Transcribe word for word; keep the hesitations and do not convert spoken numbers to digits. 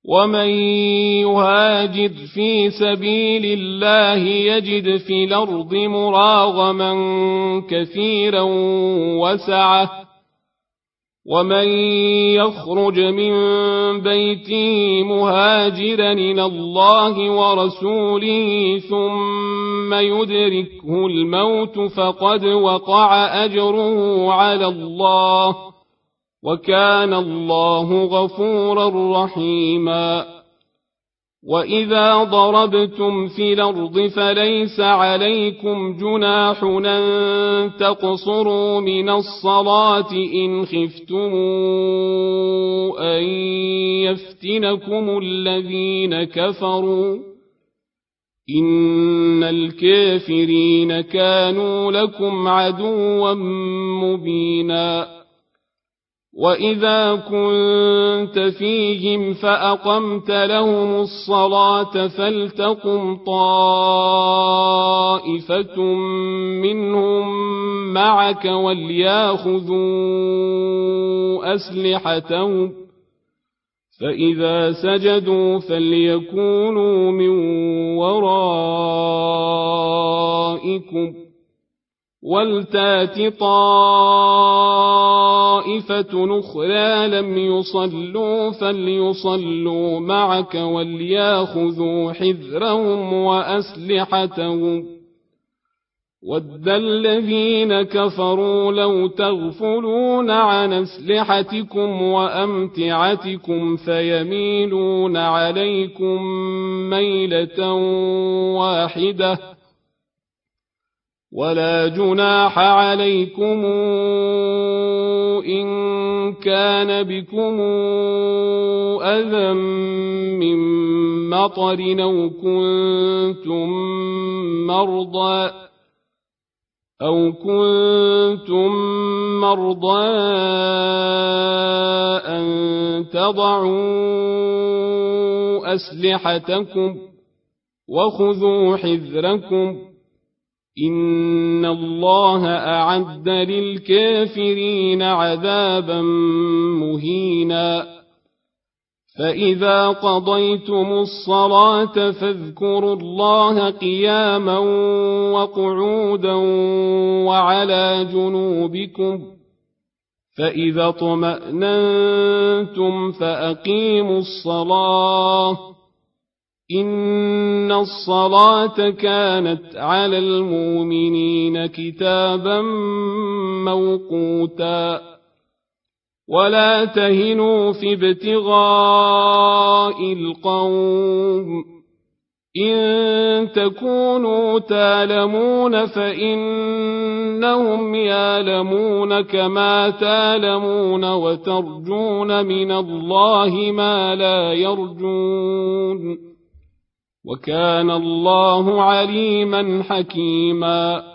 ومن يهاجر في سبيل الله يجد في الأرض مراغما كثيرا وسعة ومن يخرج من بيته مهاجرا إلى الله ورسوله ثم يدركه الموت فقد وقع أجره على الله وكان الله غفورا رحيما وإذا ضربتم في الأرض فليس عليكم جناح أن تقصروا من الصلاة إن خفتم أن يفتنكم الذين كفروا إن الكافرين كانوا لكم عدوا مبينا وإذا كنت فيهم فأقمت لهم الصلاة فلتقم طائفة منهم معك ولياخذوا أسلحتهم فإذا سجدوا فليكونوا من ورائكم ولتات طائفة أخرى لم يصلوا فليصلوا معك ولياخذوا حذرهم وأسلحتهم ود الذين كفروا لو تغفلون عن أسلحتكم وأمتعتكم فيميلون عليكم ميلة واحدة ولا جناح عليكم إن كان بكم أذى من مطر أو كنتم مرضى أو كنتم مرضى أن تضعوا أسلحتكم وخذوا حذركم إن الله أعد للكافرين عذابا مهينا فإذا قضيتم الصلاة فاذكروا الله قياما وقعودا وعلى جنوبكم فإذا اطمأننتم فأقيموا الصلاة إن الصلاة كانت على المؤمنين كتابا موقوتا ولا تهنوا في ابتغاء القوم إن تكونوا تالمون فإنهم يالمون كما تالمون وترجون من الله ما لا يرجون وكان الله عليما حكيما